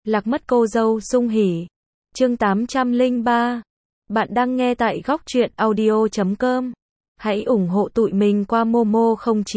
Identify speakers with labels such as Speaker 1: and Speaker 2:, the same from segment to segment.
Speaker 1: Lạc mất cô dâu sung hỉ. Chương 803. Bạn đang nghe tại góc truyện audio.com. Hãy ủng hộ tụi mình qua Momo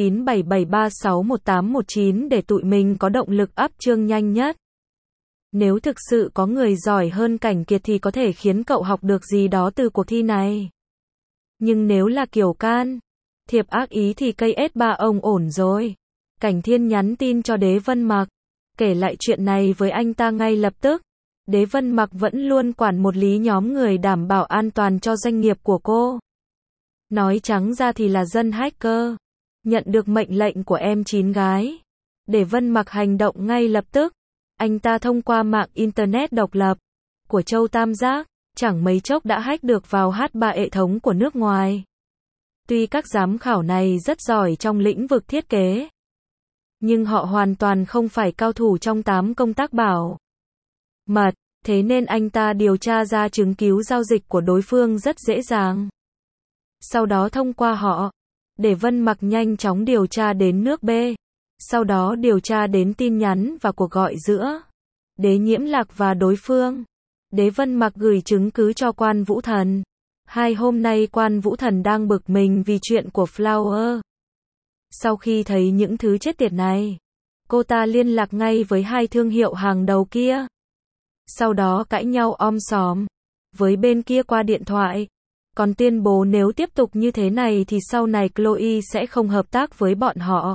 Speaker 1: 0977361819 để tụi mình có động lực up chương nhanh nhất. Nếu thực sự có người giỏi hơn Cảnh Kiệt thì có thể khiến cậu học được gì đó từ cuộc thi này. Nhưng nếu là kiểu can thiệp ác ý thì cây S3 ông ổn rồi. Cảnh Thiên nhắn tin cho Đế Vân Mặc, kể lại chuyện này với anh ta ngay lập tức. Đế Vân Mặc vẫn luôn quản một lý nhóm người đảm bảo an toàn cho doanh nghiệp của cô. Nói trắng ra thì là dân hacker. Nhận được mệnh lệnh của em chín gái, Đế Vân Mặc hành động ngay lập tức. Anh ta thông qua mạng Internet độc lập của Châu Tam Giác, chẳng mấy chốc đã hack được vào H3 hệ thống của nước ngoài. Tuy các giám khảo này rất giỏi trong lĩnh vực thiết kế, nhưng họ hoàn toàn không phải cao thủ trong 8 công tác bảo mật, thế nên anh ta điều tra ra chứng cứ giao dịch của đối phương rất dễ dàng. Sau đó thông qua họ, Đế Vân Mặc nhanh chóng điều tra đến nước B, sau đó điều tra đến tin nhắn và cuộc gọi giữa Đế Nhiễm Lạc và đối phương. Đế Vân Mặc gửi chứng cứ cho Quan Vũ Thần. 2 hôm nay Quan Vũ Thần đang bực mình vì chuyện của Flower. Sau khi thấy những thứ chết tiệt này, cô ta liên lạc ngay với 2 thương hiệu hàng đầu kia. Sau đó cãi nhau om sòm với bên kia qua điện thoại. Còn tuyên bố nếu tiếp tục như thế này thì sau này Chloe sẽ không hợp tác với bọn họ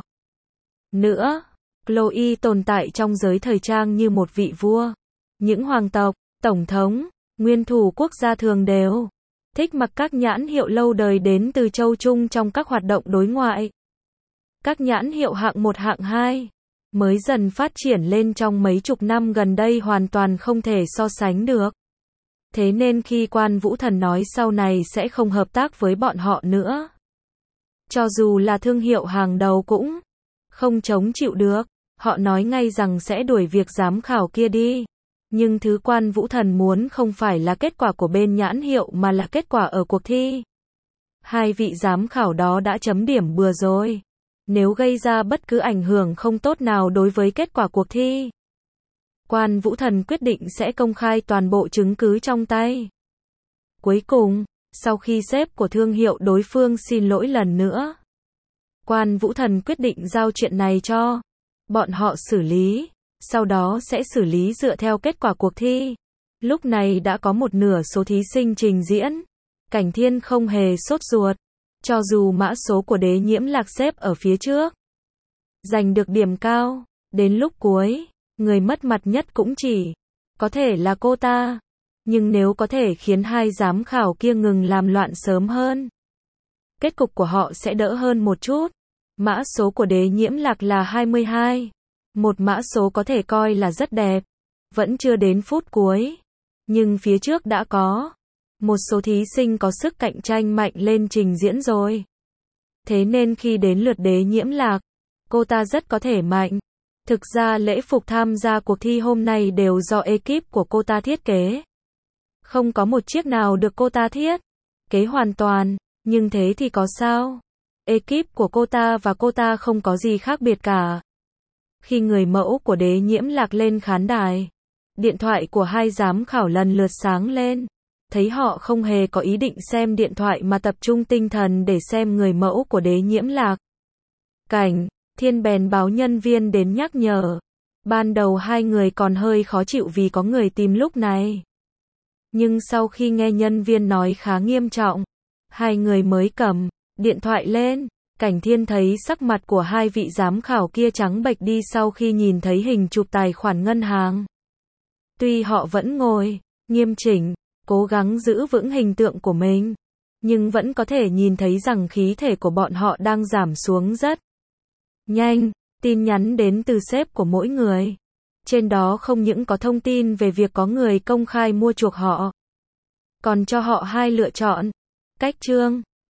Speaker 1: nữa. Chloe tồn tại trong giới thời trang như một vị vua. Những hoàng tộc, tổng thống, nguyên thủ quốc gia thường đều thích mặc các nhãn hiệu lâu đời đến từ châu Trung trong các hoạt động đối ngoại. Các nhãn hiệu hạng 1 hạng 2 mới dần phát triển lên trong mấy chục năm gần đây hoàn toàn không thể so sánh được. Thế nên khi Quan Vũ Thần nói sau này sẽ không hợp tác với bọn họ nữa, cho dù là thương hiệu hàng đầu cũng không chống chịu được. Họ nói ngay rằng sẽ đuổi việc giám khảo kia đi. Nhưng thứ Quan Vũ Thần muốn không phải là kết quả của bên nhãn hiệu mà là kết quả ở cuộc thi. 2 vị giám khảo đó đã chấm điểm bừa rồi. Nếu gây ra bất cứ ảnh hưởng không tốt nào đối với kết quả cuộc thi, Quan Vũ Thần quyết định sẽ công khai toàn bộ chứng cứ trong tay. Cuối cùng, sau khi sếp của thương hiệu đối phương xin lỗi lần nữa, Quan Vũ Thần quyết định giao chuyện này cho bọn họ xử lý, sau đó sẽ xử lý dựa theo kết quả cuộc thi. Lúc này đã có một nửa số thí sinh trình diễn. Cảnh Thiên không hề sốt ruột, cho dù mã số của Đế Nhiễm Lạc xếp ở phía trước, giành được điểm cao, đến lúc cuối, người mất mặt nhất cũng chỉ có thể là cô ta. Nhưng nếu có thể khiến 2 giám khảo kia ngừng làm loạn sớm hơn, kết cục của họ sẽ đỡ hơn một chút. Mã số của Đế Nhiễm Lạc là 22. Một mã số có thể coi là rất đẹp. Vẫn chưa đến phút cuối, nhưng phía trước đã có một số thí sinh có sức cạnh tranh mạnh lên trình diễn rồi. Thế nên khi đến lượt Đế Nhiễm Lạc, cô ta rất có thể mạnh. Thực ra lễ phục tham gia cuộc thi hôm nay đều do ekip của cô ta thiết kế. Không có một chiếc nào được cô ta thiết kế hoàn toàn, nhưng thế thì có sao? Ekip của cô ta và cô ta không có gì khác biệt cả. Khi người mẫu của Đế Nhiễm Lạc lên khán đài, điện thoại của 2 giám khảo lần lượt sáng lên. Thấy họ không hề có ý định xem điện thoại mà tập trung tinh thần để xem người mẫu của Đế Nhiễm Lạc, Cảnh Thiên bèn báo nhân viên đến nhắc nhở. Ban đầu 2 người còn hơi khó chịu vì có người tìm lúc này. Nhưng sau khi nghe nhân viên nói khá nghiêm trọng, 2 người mới cầm điện thoại lên. Cảnh Thiên thấy sắc mặt của 2 vị giám khảo kia trắng bệch đi sau khi nhìn thấy hình chụp tài khoản ngân hàng. Tuy họ vẫn ngồi nghiêm chỉnh, cố gắng giữ vững hình tượng của mình, nhưng vẫn có thể nhìn thấy rằng khí thể của bọn họ đang giảm xuống rất nhanh. Tin nhắn đến từ sếp của mỗi người. Trên đó không những có thông tin về việc có người công khai mua chuộc họ, còn cho họ 2 lựa chọn. Cách chương